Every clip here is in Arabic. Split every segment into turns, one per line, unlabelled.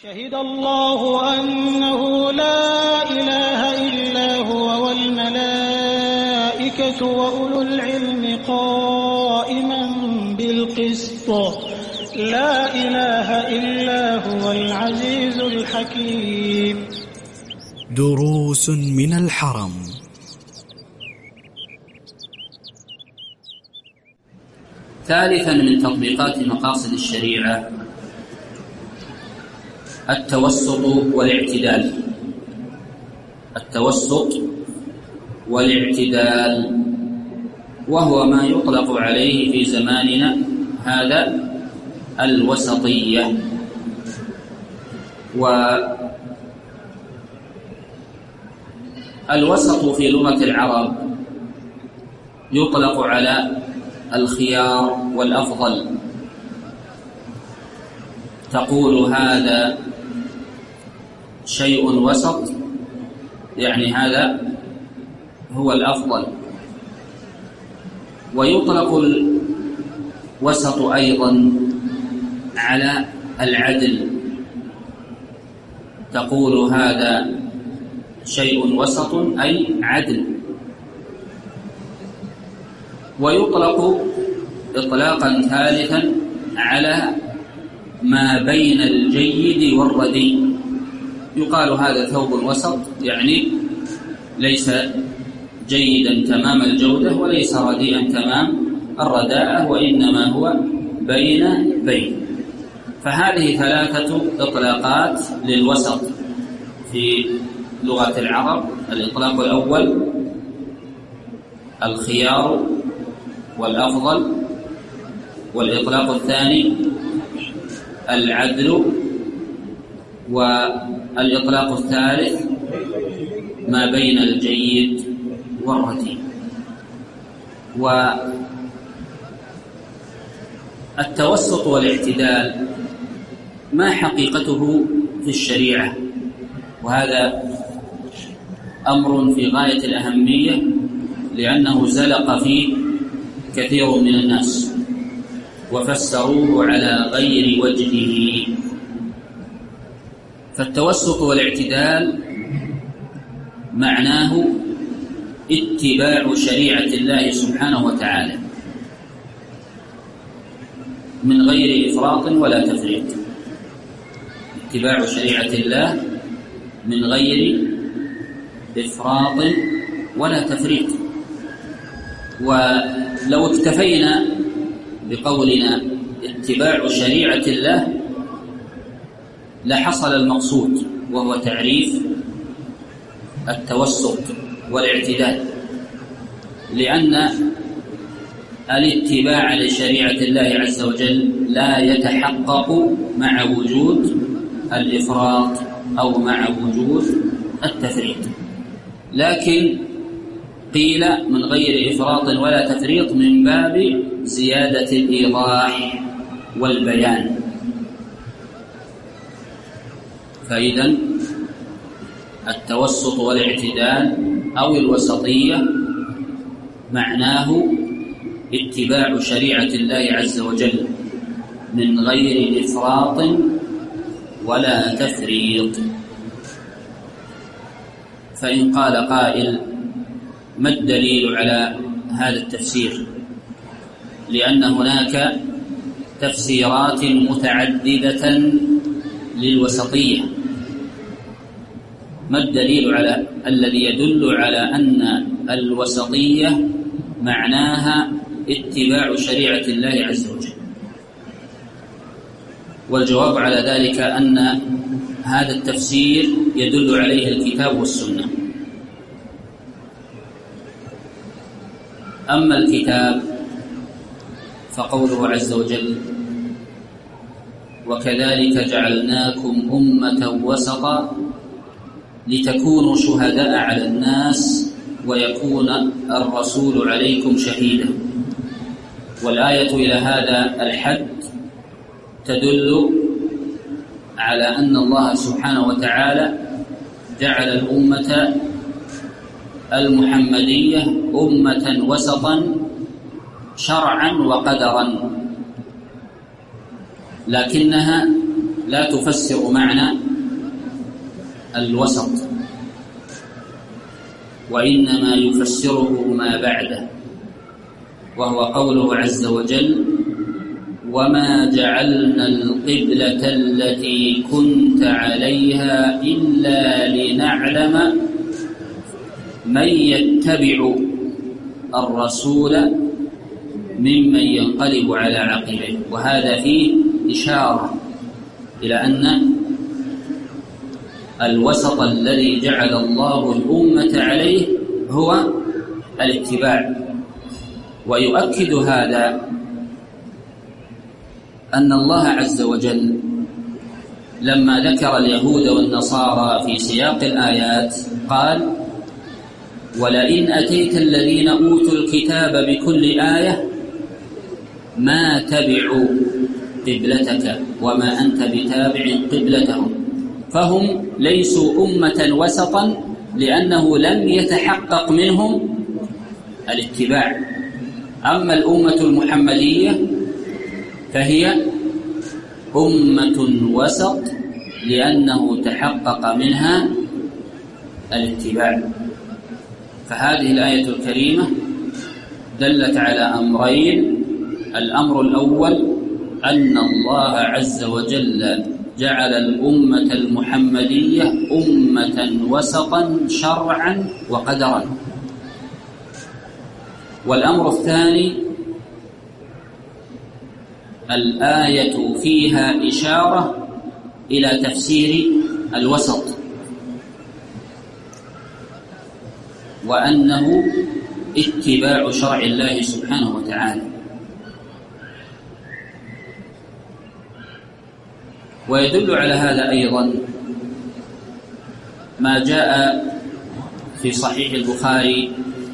شهد الله أنه لا إله إلا هو والملائكة وأولو العلم قائما بالقسط لا إله إلا هو العزيز الحكيم.
دروس من الحرم.
ثالثا من تطبيقات مقاصد الشريعة التوسط والاعتدال. التوسط والاعتدال وهو ما يطلق عليه في زماننا هذا الوسطية. والوسط في لغة العرب يطلق على الخيار والأفضل. تقول هذا شيء وسط، يعني هذا هو الأفضل. ويطلق الوسط أيضا على العدل، تقول هذا شيء وسط أي عدل. ويطلق إطلاقا ثالثا على ما بين الجيد والرديء، يقال هذا ثوب وسط، يعني ليس جيدا تمام الجودة وليس رديئا تمام الرداءة، وإنما هو بين. فهذه ثلاثة إطلاقات للوسط في لغة العرب. الإطلاق الأول الخيار والأفضل، والإطلاق الثاني العدل، والإطلاق الثالث ما بين الجيد والرديء. والتوسط والاعتدال ما حقيقته في الشريعة؟ وهذا أمر في غاية الأهمية، لأنه زلق فيه كثير من الناس وفسروه على غير وجهه. فالتوسط والاعتدال معناه اتباع شريعة الله سبحانه وتعالى من غير إفراط ولا تفريط. اتباع شريعة الله من غير إفراط ولا تفريط. ولو اكتفينا بقولنا اتباع شريعة الله لحصل المقصود، وهو تعريف التوسط والاعتدال، لأن الاتباع لشريعة الله عز وجل لا يتحقق مع وجود الإفراط أو مع وجود التفريط، لكن قيل من غير إفراط ولا تفريط من باب زيادة الإيضاح والبيان. فإذا التوسط والاعتدال أو الوسطية معناه اتباع شريعة الله عز وجل من غير إفراط ولا تفريط. فإن قال قائل ما الدليل على هذا التفسير؟ لأن هناك تفسيرات متعددة للوسطية. ما الدليل على الذي يدل على أن الوسطية معناها اتباع شريعة الله عز وجل؟ والجواب على ذلك أن هذا التفسير يدل عليه الكتاب والسنة. أما الكتاب فقوله عز وجل وكذلك جعلناكم أمة وسطا لتكونوا شهداء على الناس ويكون الرسول عليكم شهيدا. والآية إلى هذا الحد تدل على أن الله سبحانه وتعالى جعل الأمة المحمدية أمة وسطا شرعا وقدرا، لكنها لا تفسر معنى الوسط، وإنما يفسره ما بعده، وهو قوله عز وجل: وما جعلنا القبلة التي كنت عليها إلا لنعلم من يتبع الرسول ممن ينقلب على عقبيه. وهذا فيه إشارة إلى أن الوسط الذي جعل الله الأمة عليه هو الاتباع. ويؤكد هذا أن الله عز وجل لما ذكر اليهود والنصارى في سياق الآيات قال: ولئن أتيت الذين أوتوا الكتاب بكل آية ما تبعوا قبلتك وما أنت بتابع قبلتهم. فهم ليسوا أمة وسطا لأنه لم يتحقق منهم الاتباع. أما الأمة المحمدية فهي أمة وسط لأنه تحقق منها الاتباع. فهذه الآية الكريمة دلت على أمرين: الأمر الأول أن الله عز وجل جعل الأمة المحمدية أمة وسطا شرعا وقدرا. والأمر الثاني: الآية فيها إشارة إلى تفسير الوسط، وأنه اتباع شرع الله سبحانه وتعالى. ويدل على هذا أيضا ما جاء في صحيح البخاري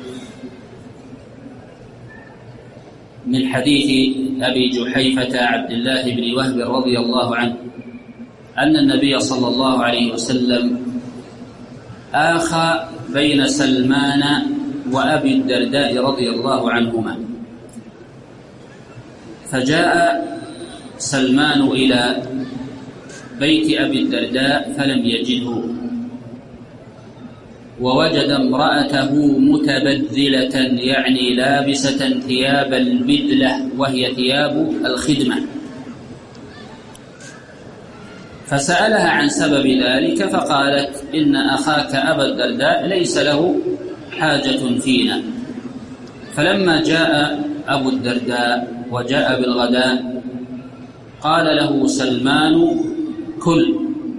من حديث أبي جحيفة عبد الله بن وهب رضي الله عنه أن النبي صلى الله عليه وسلم آخى بين سلمان وأبي الدرداء رضي الله عنهما، فجاء سلمان إلى بيت أبي الدرداء فلم يجده، ووجد امرأته متبذلة يعني لابسة ثياب البدلة وهي ثياب الخدمة، فسألها عن سبب ذلك فقالت: إن أخاك أبا الدرداء ليس له حاجة فينا. فلما جاء أبو الدرداء وجاء بالغداء قال له سلمان: كل.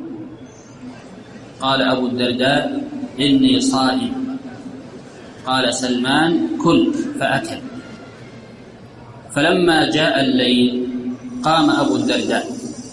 قال أبو الدرداء: إني صائم. قال سلمان: كل، فأكل. فلما جاء الليل قام أبو الدرداء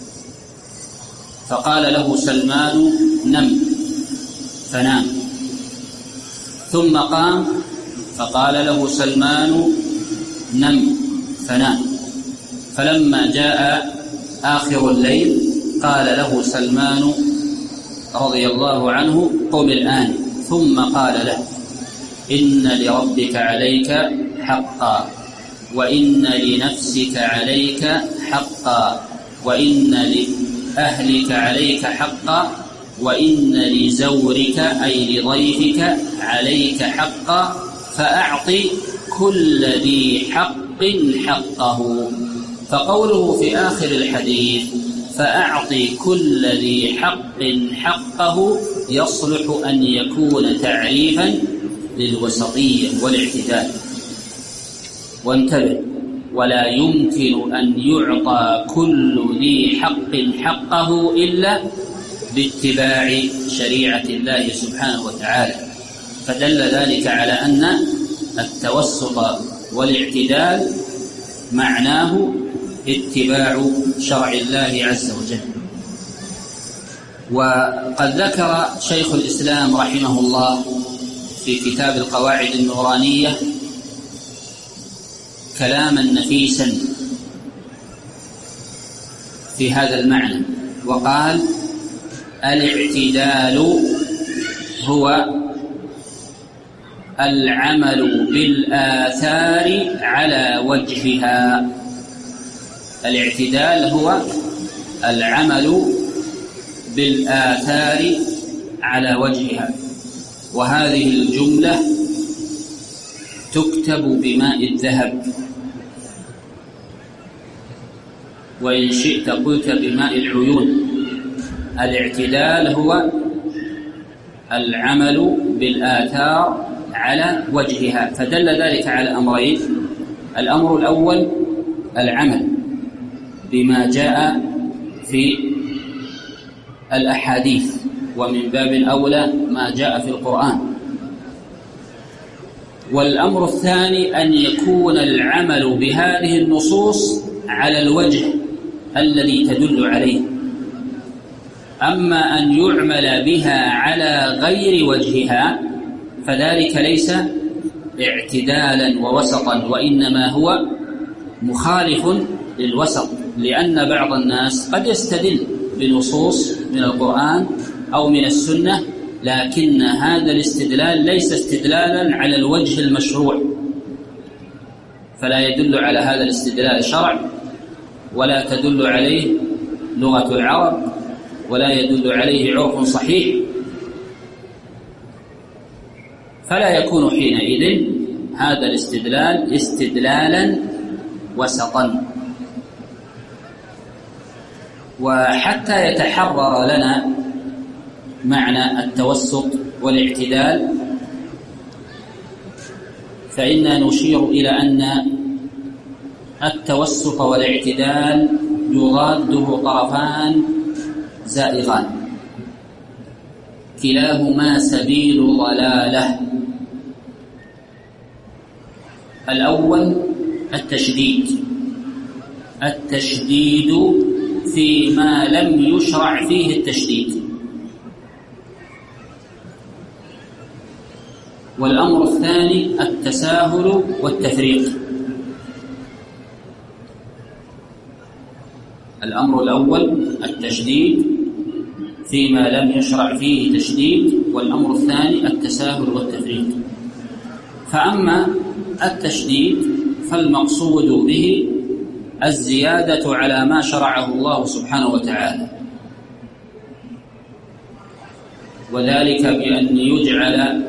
فقال له سلمان: نم، فنام. ثم قام فقال له سلمان: نم، فنام. فلما جاء آخر الليل قال له سلمان رضي الله عنه: قم الآن. ثم قال له: إن لربك عليك حقا، وإن لنفسك عليك حقا، وإن لأهلك عليك حقا، وإن لزورك أي لضيفك عليك حقا، فأعط كل ذي حق حقه. فقوله في آخر الحديث فأعط كل ذي حق حقه يصلح أن يكون تعريفا للوسطية والاعتدال. وانتبه: ولا يمكن أن يعطى كل ذي حق حقه إلا باتباع شريعة الله سبحانه وتعالى. فدل ذلك على أن التوسط والاعتدال معناه اتباع شرع الله عز وجل. وقد ذكر شيخ الإسلام رحمه الله في كتاب القواعد النورانية كلاما نفيسا في هذا المعنى، وقال: الاعتدال هو العمل بالآثار على وجهها. الاعتدال هو العمل بالآثار على وجهها، وهذه الجملة تكتب بماء الذهب، وإن شئت قلت بماء العيون. الاعتدال هو العمل بالآثار على وجهها، فدل ذلك على أمرين: الأمر الأول العمل بما جاء في الأحاديث، ومن باب الأولى ما جاء في القرآن. والأمر الثاني أن يكون العمل بهذه النصوص على الوجه الذي تدل عليه. أما أن يعمل بها على غير وجهها فذلك ليس اعتدالا ووسطا، وإنما هو مخالف للوسط، لأن بعض الناس قد يستدل بنصوص من القرآن أو من السنة، لكن هذا الاستدلال ليس استدلالا على الوجه المشروع، فلا يدل على هذا الاستدلال شرع، ولا تدل عليه لغة العرب، ولا يدل عليه عرف صحيح، فلا يكون حينئذ هذا الاستدلال استدلالا وسطا. وحتى يتحرر لنا معنى التوسط والاعتدال فإننا نشير إلى أن التوسط والاعتدال يضاده طرفان زائغان، كلاهما سبيل ضلالة. الأول التشديد فيما لم يشرع فيه التشديد، والأمر الثاني التساهل والتفريق. الأمر الأول التشديد فيما لم يشرع فيه تشديد، والأمر الثاني التساهل والتفريق. فأما التشديد فالمقصود به الزيادة على ما شرعه الله سبحانه وتعالى، وذلك بأن يجعل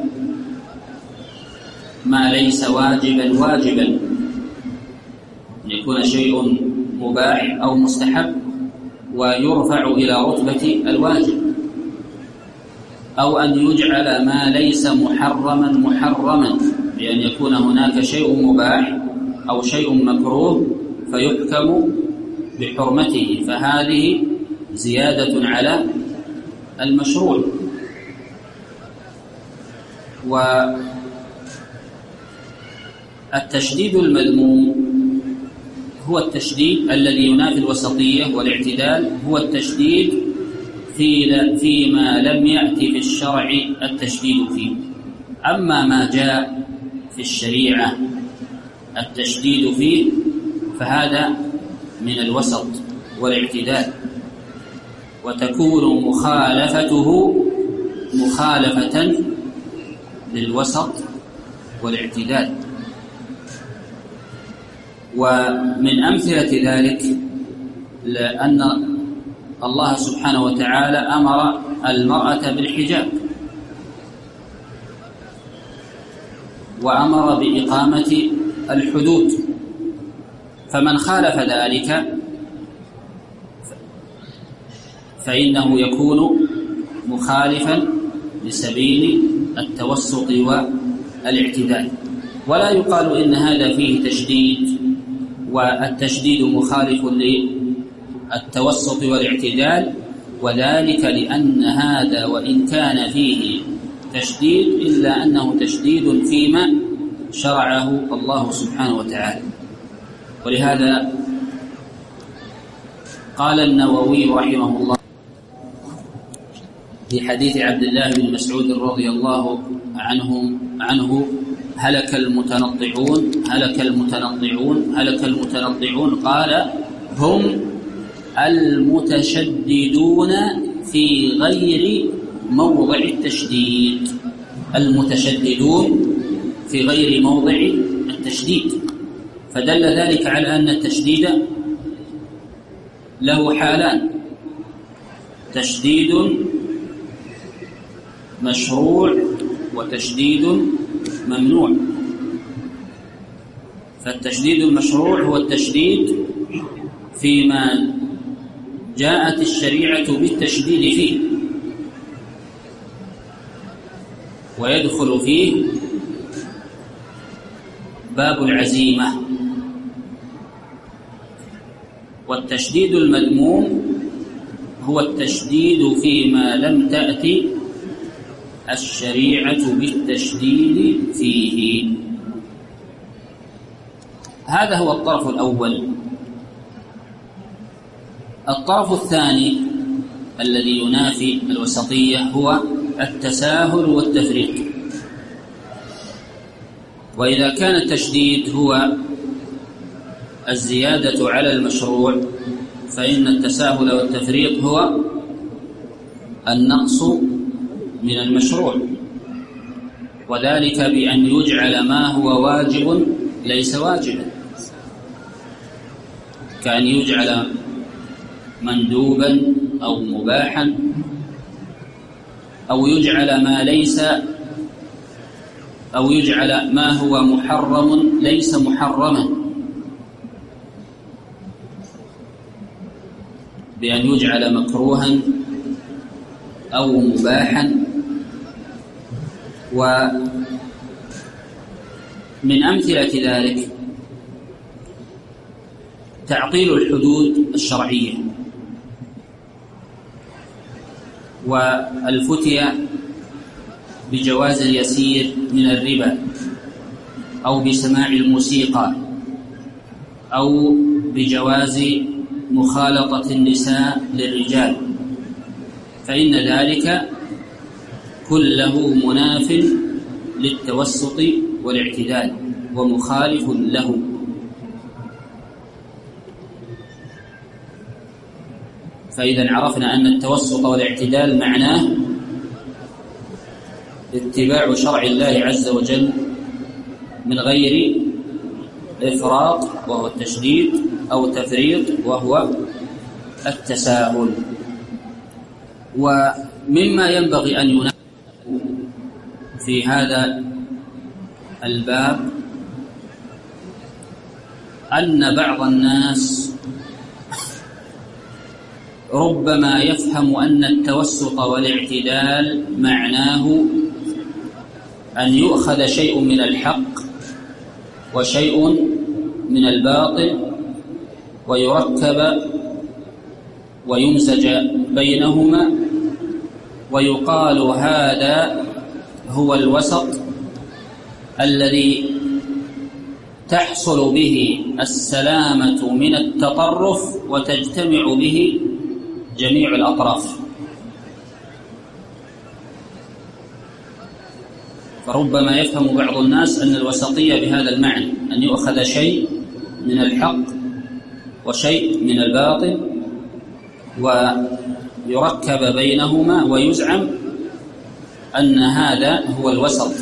ما ليس واجبا، أن يكون شيء مباح أو مستحب ويرفع إلى رتبة الواجب، أو أن يجعل ما ليس محرما بأن يكون هناك شيء مباح أو شيء مكروه فيحكم بحرمته، فهذه زيادة على المشروع. والتشديد المذموم هو التشديد الذي ينافي الوسطية، والاعتدال هو التشديد فيما لم يأتي في الشرع التشديد فيه. أما ما جاء في الشريعة التشديد فيه فهذا من الوسط والاعتدال، وتكون مخالفته مخالفة للوسط والاعتدال. ومن أمثلة ذلك لأن الله سبحانه وتعالى أمر المرأة بالحجاب، وأمر بإقامة الحدود، فمن خالف ذلك فإنه يكون مخالفا لسبيل التوسط والاعتدال. ولا يقال إن هذا فيه تشديد، والتشديد مخالف للتوسط والاعتدال، وذلك لأن هذا وإن كان فيه تشديد إلا أنه تشديد فيما شرعه الله سبحانه وتعالى. ولهذا قال النووي رحمه الله في حديث عبد الله بن مسعود رضي الله عنه هلك المتنطعون قال: هم المتشددون في غير موضع التشديد. المتشددون في غير موضع التشديد، فدل ذلك على أن التشديد له حالان: تشديد مشروع وتشديد ممنوع. فالتشديد المشروع هو التشديد فيما جاءت الشريعة بالتشديد فيه، ويدخل فيه باب العزيمة. والتشديد المذموم هو التشديد فيما لم تأتي الشريعة بالتشديد فيه. هذا هو الطرف الأول. الطرف الثاني الذي ينافي الوسطية هو التساهل والتفريط. وإذا كان التشديد هو الزيادة على المشروع، فإن التساهل والتفريط هو النقص من المشروع، وذلك بأن يجعل ما هو واجب ليس واجبا، كأن يجعل مندوبا أو مباحا، أو يجعل ما ليس، أو يجعل ما هو محرم ليس محرما، بأن يجعل مكروها أو مباحا. ومن أمثلة ذلك تعطيل الحدود الشرعية، والفتية بجواز اليسير من الربا، أو بسماع الموسيقى، أو بجواز مخالطة النساء للرجال، فإن ذلك كله مناف للتوسط والاعتدال ومخالف له. فإذا عرفنا أن التوسط والاعتدال معناه اتباع شرع الله عز وجل من غير إفراط وهو التشديد، أو تفريط وهو التساهل. ومما ينبغي أن ينبه في هذا الباب أن بعض الناس ربما يفهم أن التوسط والاعتدال معناه أن يؤخذ شيء من الحق وشيء من الباطل ويركب ويمزج بينهما، ويقال هذا هو الوسط الذي تحصل به السلامة من التطرف وتجتمع به جميع الأطراف. فربما يفهم بعض الناس أن الوسطية بهذا المعنى، أن يؤخذ شيء من الحق وشيء من الباطل ويركب بينهما، ويزعم أن هذا هو الوسط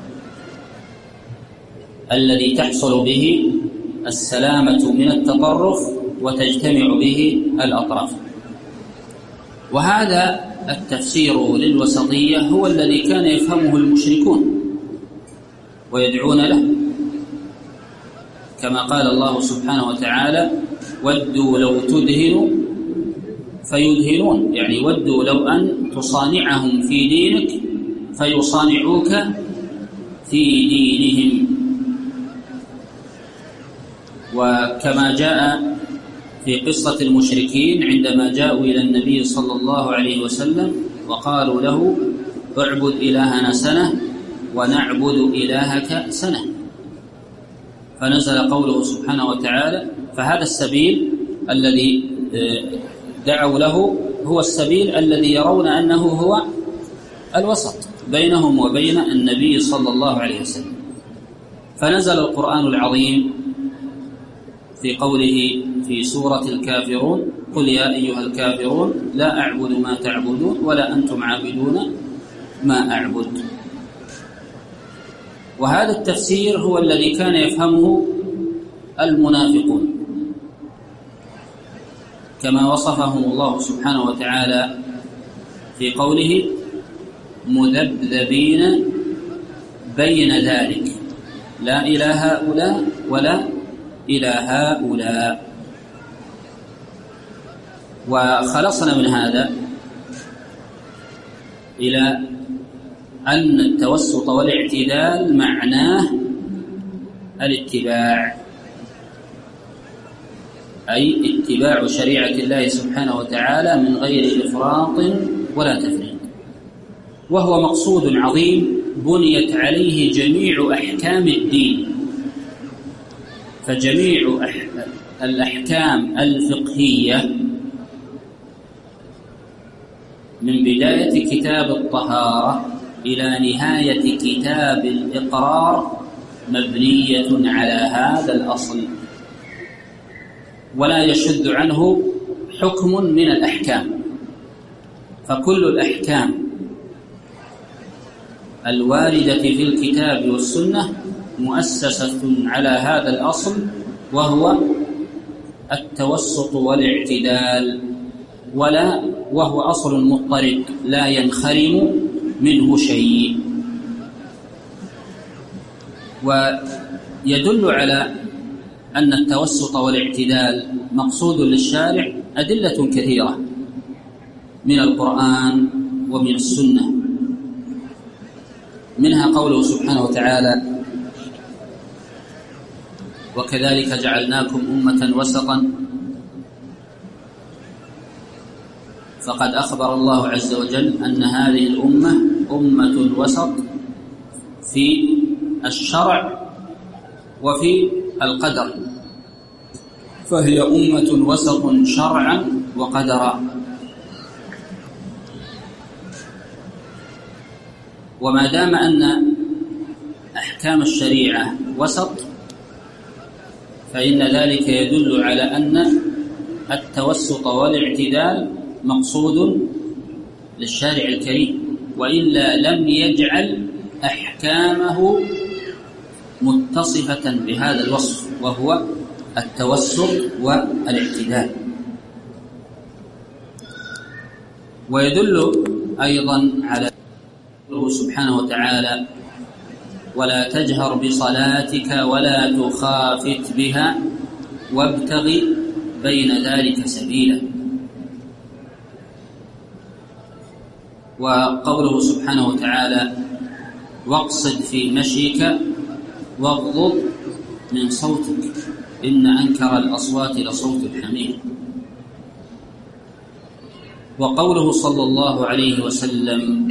الذي تحصل به السلامة من التطرف وتجتمع به الأطراف. وهذا التفسير للوسطية هو الذي كان يفهمه المشركون ويدعون له، كما قال الله سبحانه وتعالى: ودوا لو تدهن فيدهنون، يعني ودوا لو أن تصانعهم في دينك فيصانعوك في دينهم. وكما جاء في قصة المشركين عندما جاءوا إلى النبي صلى الله عليه وسلم وقالوا له: اعبد إلهنا سنة ونعبد إلهك سنة، فنزل قوله سبحانه وتعالى: فهذا السبيل الذي دعوا له هو السبيل الذي يرون أنه هو الوسط بينهم وبين النبي صلى الله عليه وسلم. فنزل القرآن العظيم في قوله في سورة الكافرون: قل يا أيها الكافرون لا أعبد ما تعبدون ولا أنتم عابدون ما أعبد. وهذا التفسير هو الذي كان يفهمه المنافقون، كما وصفهم الله سبحانه وتعالى في قوله مذبذبين بين ذلك لا إلى هؤلاء ولا إلى هؤلاء. وخلصنا من هذا إلى أن التوسط والاعتدال معناه الاتباع، أي اتباع شريعة الله سبحانه وتعالى من غير إفراط ولا تفريط، وهو مقصود عظيم بنيت عليه جميع أحكام الدين. فجميع الأحكام الفقهية من بداية كتاب الطهارة إلى نهاية كتاب الإقرار مبنية على هذا الأصل، ولا يشذ عنه حكم من الأحكام، فكل الأحكام الواردة في الكتاب والسنة مؤسسة على هذا الأصل، وهو التوسط والاعتدال، وهو أصل مضطرد لا ينخرم منه شيء. ويدل على أن التوسط والاعتدال مقصود للشارع أدلة كثيرة من القرآن ومن السنة، منها قوله سبحانه وتعالى وكذلك جعلناكم أمة وسطا، فقد أخبر الله عز وجل أن هذه الأمة أمة وسط في الشرع وفي القدر، فهي أمة وسط شرعا وقدرا. وما دام أن أحكام الشريعة وسط فإن ذلك يدل على أن التوسط والاعتدال مقصود للشارع الكريم، وإلا لم يجعل أحكامه متصفة بهذا الوصف وهو التوسط والاعتدال. ويدل أيضا على قوله سبحانه وتعالى ولا تجهر بصلاتك ولا تخافت بها وابتغ بين ذلك سبيلا. وقوله سبحانه وتعالى واقصد في مشيك واغضض من صوتك إن أنكر الأصوات لصوت الحمير. وقوله صلى الله عليه وسلم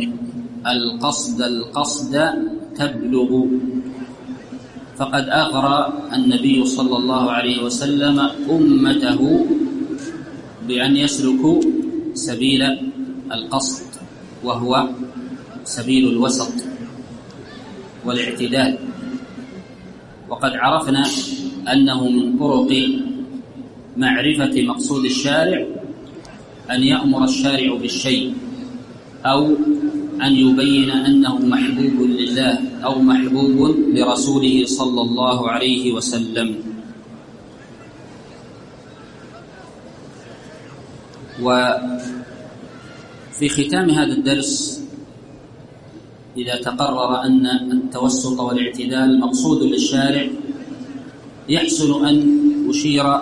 القصد تبلغ، فقد أغرى النبي صلى الله عليه وسلم أمته بأن يسلكوا سبيل القصد، وهو سبيل الوسط والاعتدال. وقد عرفنا أنه من طرق معرفة مقصود الشارع أن يأمر الشارع بالشيء، أو أن يبين أنه محبوب لله أو محبوب لرسوله صلى الله عليه وسلم. وفي ختام هذا الدرس إذا تقرر أن التوسط والاعتدال مقصود للشارع يحسن أن أشير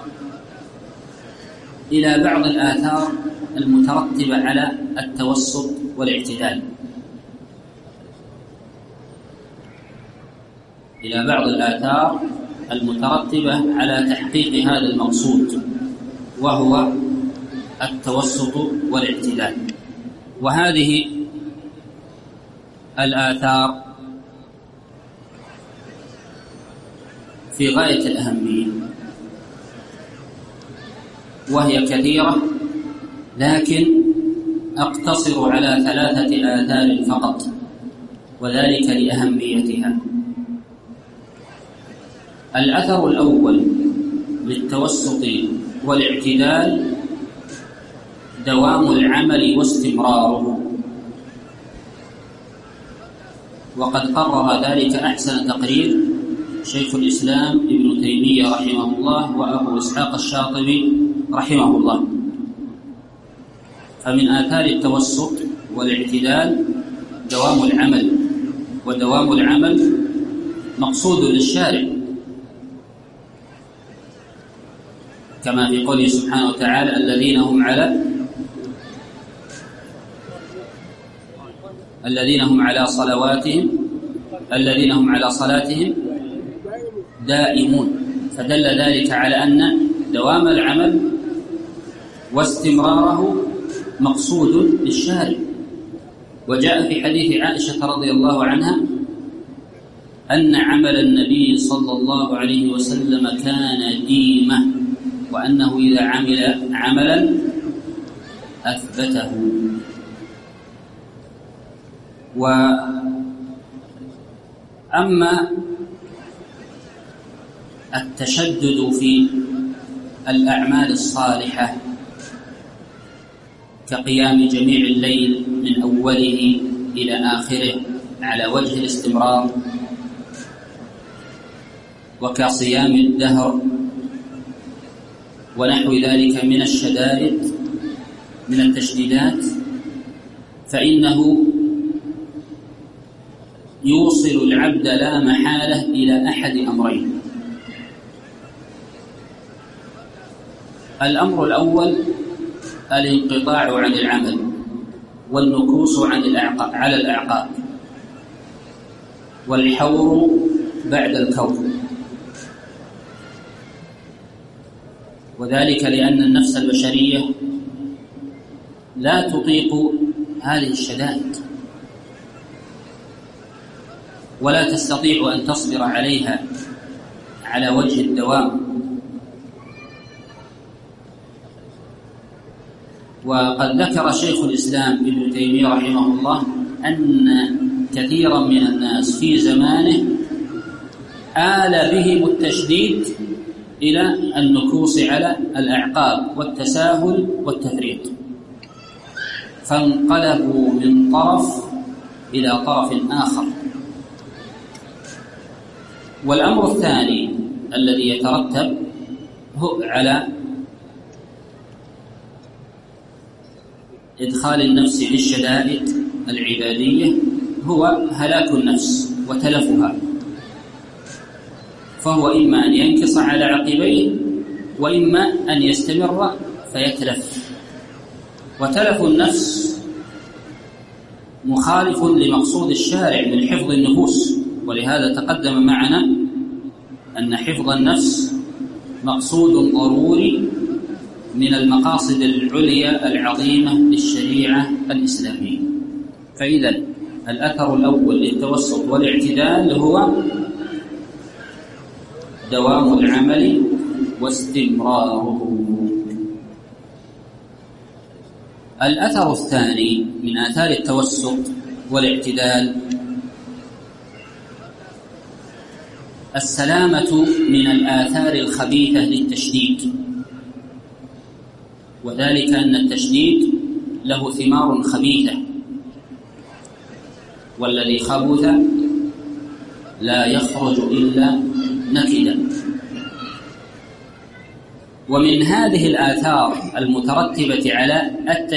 إلى بعض الآثار المترتبة على التوسط والاعتدال، إلى بعض الآثار المترتبة على تحقيق هذا المقصود وهو التوسط والاعتدال. وهذه الآثار في غاية الأهمية، وهي كثيرة، لكن أقتصر على 3 آثار فقط، وذلك لأهميتها. الأثر الأول للتوسط والاعتدال دوام العمل واستمراره، وقد قرر ذلك أحسن تقرير شيخ الإسلام ابن تيمية رحمه الله وأبو إسحاق الشاطبي رحمه الله. فمن آثار التوسط والاعتدال دوام العمل، ودوام العمل مقصود للشارع، كما في قوله سبحانه وتعالى الذين هم على صلاتهم دائمون. فدل ذلك على أن دوام العمل واستمراره مقصود للشارع. وجاء في حديث عائشة رضي الله عنها أن عمل النبي صلى الله عليه وسلم كان ديمة، وأنه إذا عمل عملا أثبته. وأما التشدد في الأعمال الصالحة كقيام جميع الليل من أوله إلى آخره على وجه الاستمرار، وكصيام الدهر ونحو ذلك من الشدائد من التشديدات، فإنه يوصل العبد لا محالة إلى أحد أمرين. الأمر الأول الانقطاع عن العمل والنكوص على الأعقاب والحور بعد الكور، وذلك لأن النفس البشرية لا تطيق هذه الشدائد ولا تستطيع أن تصبر عليها على وجه الدوام. وقد ذكر شيخ الإسلام ابن تيمية رحمه الله أن كثيرا من الناس في زمانه آل بهم التشديد إلى النكوص على الأعقاب والتساهل والتفريط، فانقلبوا من طرف إلى طرف آخر. والأمر الثاني الذي يترتب على إدخال النفس في الشدائد العبادية هو هلاك النفس وتلفها، فهو إما أن ينكص على عقبيه وإما أن يستمر فيتلف. وتلف النفس مخالف لمقصود الشارع من حفظ النفوس، ولهذا تقدم معنا أن حفظ النفس مقصود ضروري من المقاصد العليا العظيمة للشريعة الإسلامية. فإذا الأثر الأول للتوسط والاعتدال هو دوام العمل واستمراره. الأثر الثاني من آثار التوسط والاعتدال السلامة من الآثار الخبيثة للتشديد، وذلك أن التشديد له ثمار خبيثة، والذي خبث لا يخرج إلا نكدا. ومن هذه الآثار المترتبة على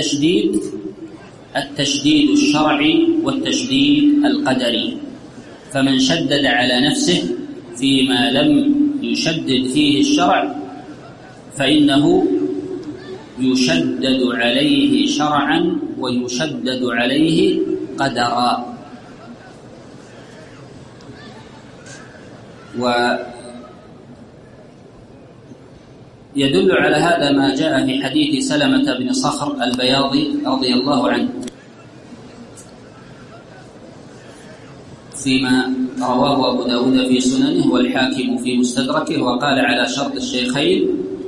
التشديد الشرعي والتشديد القدري. فمن شدد على نفسه فيما لم يشدد فيه الشرع فإنه يشدد عليه شرعا ويشدد عليه قدرا. ويدل على هذا ما جاء في حديث سلمة بن صخر البياضي رضي الله عنه فيما رواه أبو داود في سننه والحاكم في مستدركه، وقال على شرط الشيخين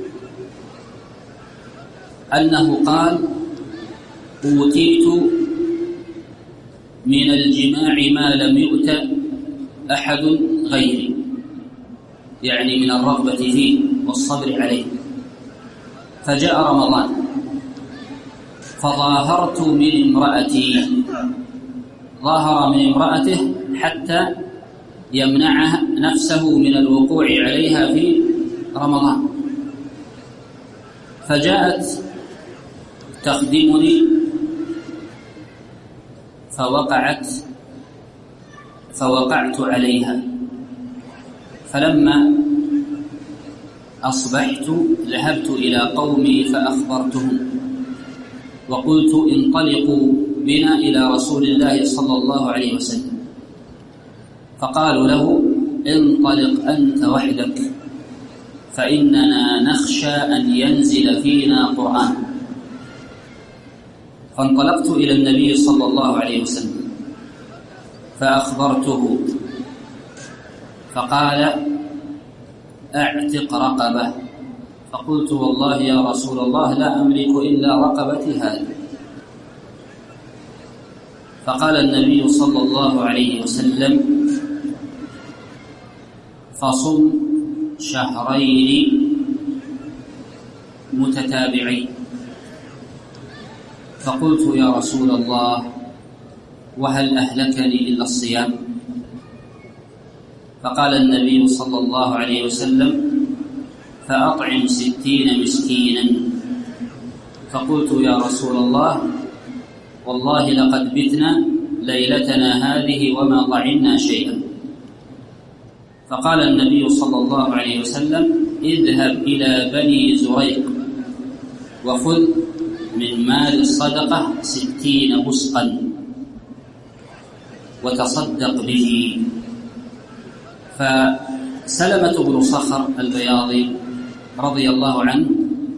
أنه قال: أوتيت من الجماع ما لم يؤت أحد غيري، يعني من الرغبة فيه والصبر عليه. فجاء رمضان فظاهرت من امرأتي، ظاهر من امرأته حتى يمنعها نفسه من الوقوع عليها في رمضان، فجاءت تخدمني فوقعت عليها، فلما أصبحت ذهبت إلى قومي فأخبرتهم وقلت انطلقوا بنا إلى رسول الله صلى الله عليه وسلم، فقالوا له انطلق أنت وحدك فإننا نخشى أن ينزل فينا قرآن. فانطلقت إلى النبي صلى الله عليه وسلم فأخبرته، فقال أعتق رقبة. فقلت والله يا رسول الله لا أملك إلا رقبتي هذه. فقال النبي صلى الله عليه وسلم فصم شهرين متتابعين. فقلت يا رسول الله وهل أهلكني إلا الصيام؟ فقال النبي صلى الله عليه وسلم فأطعم 60 مسكينا. فقلت يا رسول الله والله لقد بتنا ليلتنا هذه وما طعمنا شيئا. فقال النبي صلى الله عليه وسلم اذهب إلى بني زريق وخذ من مال الصدقة 60 وسقا وتصدق به. فسلمة بن صخر البياضي رضي الله عنه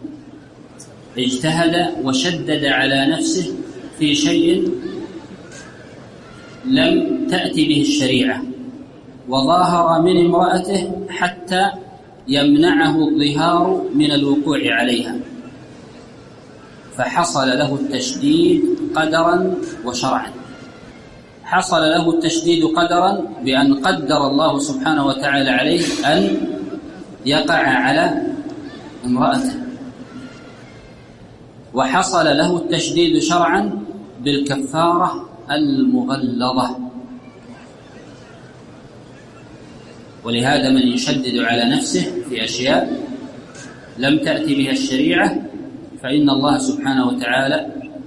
اجتهد وشدد على نفسه في شيء لم تأتي به الشريعة، وظاهر من امرأته حتى يمنعه الظهار من الوقوع عليها، فحصل له التشديد قدرا وشرعا. حصل له التشديد قدرا بأن قدر الله سبحانه وتعالى عليه أن يقع على امرأته، وحصل له التشديد شرعا بالكفارة المغلظة. ولهذا من يشدد على نفسه في أشياء لم تأتي بها الشريعة فإن الله سبحانه وتعالى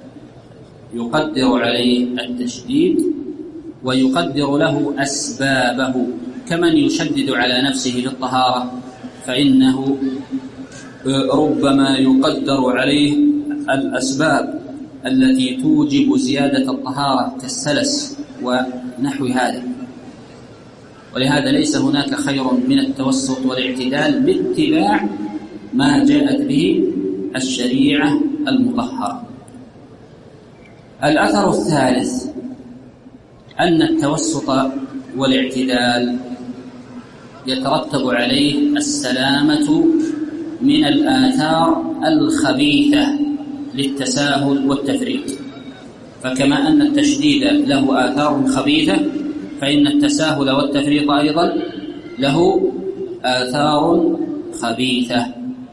يقدر عليه التشديد ويقدر له أسبابه، كمن يشدد على نفسه بالطهارة فإنه ربما يقدر عليه الأسباب التي توجب زيادة الطهارة كالسلس ونحو هذا. ولهذا ليس هناك خير من التوسط والاعتدال باتباع ما جاءت به الشريعة المطهرة. الأثر الثالث أن التوسط والاعتدال يترتب عليه السلامة من الآثار الخبيثة للتساهل والتفريط. فكما أن التشديد له آثار خبيثة فإن التساهل والتفريط أيضا له آثار خبيثة.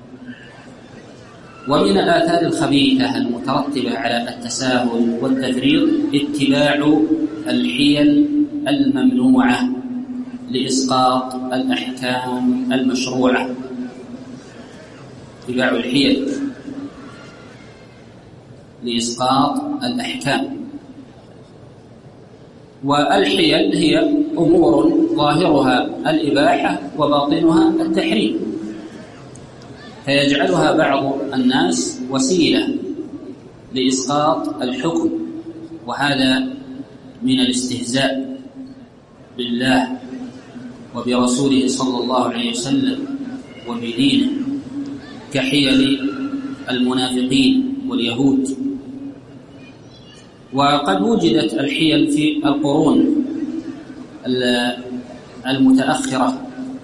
ومن الآثار الخبيثة المترتبة على التساهل والتفريط اتباع الحيل الممنوعة لإسقاط الأحكام المشروعة. اتباع الحيل لإسقاط الأحكام. والحيل هي أمور ظاهرها الإباحة وباطنها التحريم، فيجعلها بعض الناس وسيلة لإسقاط الحكم، وهذا من الاستهزاء بالله وبرسوله صلى الله عليه وسلم وبدينه، كحيل المنافقين واليهود. وقد وجدت الحيل في القرون المتأخرة،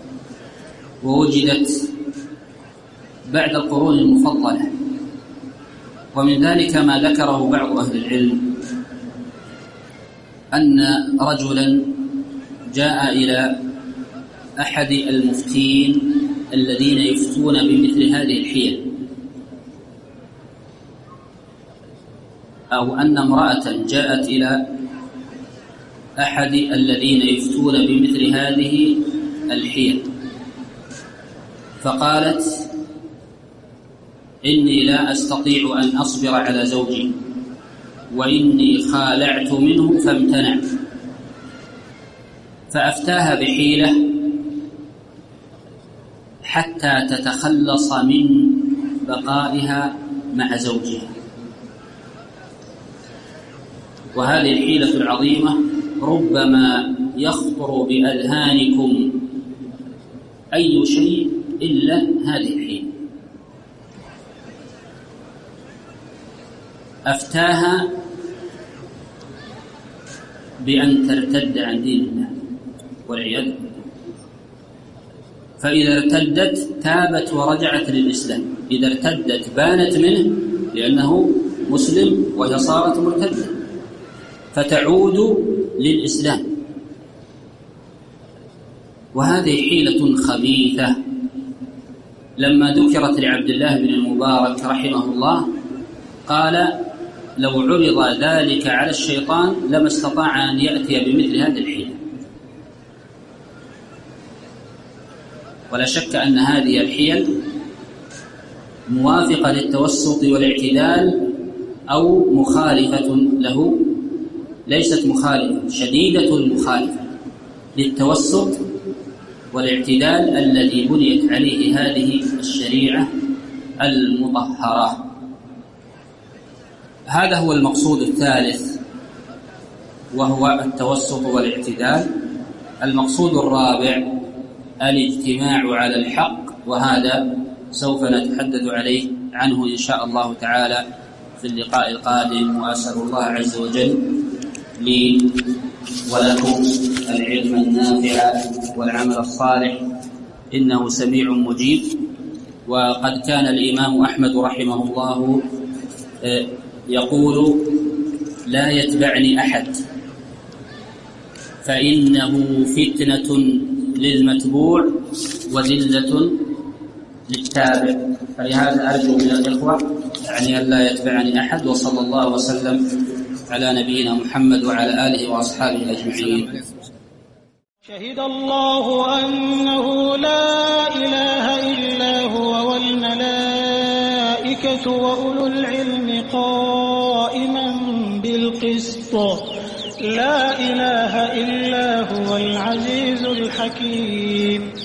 ووجدت بعد القرون المفضلة. ومن ذلك ما ذكره بعض أهل العلم أن رجلا جاء إلى أحد المفتين الذين يفتون بمثل هذه الحيل، أو أن امرأة جاءت إلى أحد الذين يفتون بمثل هذه الحيل فقالت إني لا أستطيع أن أصبر على زوجي وإني خالعت منه فامتنع، فأفتاها بحيلة حتى تتخلص من بقائها مع زوجها. وهذه الحيلة العظيمة ربما يخطر بأذهانكم أي شيء إلا هذه الحيلة. أفتاها بأن ترتد عن دين الله والعياذ بالله، فإذا ارتدت تابت ورجعت للإسلام. إذا ارتدت بانت منه لأنه مسلم وهي صارت مرتدة، فتعود للإسلام. وهذه حيلة خبيثة. لما ذكرت لعبد الله بن المبارك رحمه الله قال: لو عرض ذلك على الشيطان لما استطاع أن يأتي بمثل هذه الحيلة. ولا شك أن هذه الحيل موافقة للتوسط والاعتدال أو مخالفة له، ليست مخالفة، شديدة المخالفة للتوسط والاعتدال الذي بنيت عليه هذه الشريعة المطهرة. هذا هو المقصود الثالث، وهو التوسط والاعتدال. المقصود الرابع الاجتماع على الحق، وهذا سوف نتحدث عنه إن شاء الله تعالى في اللقاء القادم. وأسأل الله عز وجل لي ولكم العلم النافع والعمل الصالح، إنه سميع مجيب. وقد كان الإمام أحمد رحمه الله يقول: لا يتبعني أحد فإنه فتنة للمتبوع وذلة للتابع. فلهذا أرجو من الإخوة أن لا يتبعني أحد. وصلى الله وسلم على نبينا محمد وعلى آله وأصحابه أجمعين.
شهد الله أنه لا إله إلا هو والملائكة وأولو العلم قائما بالقسط لا إله إلا هو العزيز الحكيم.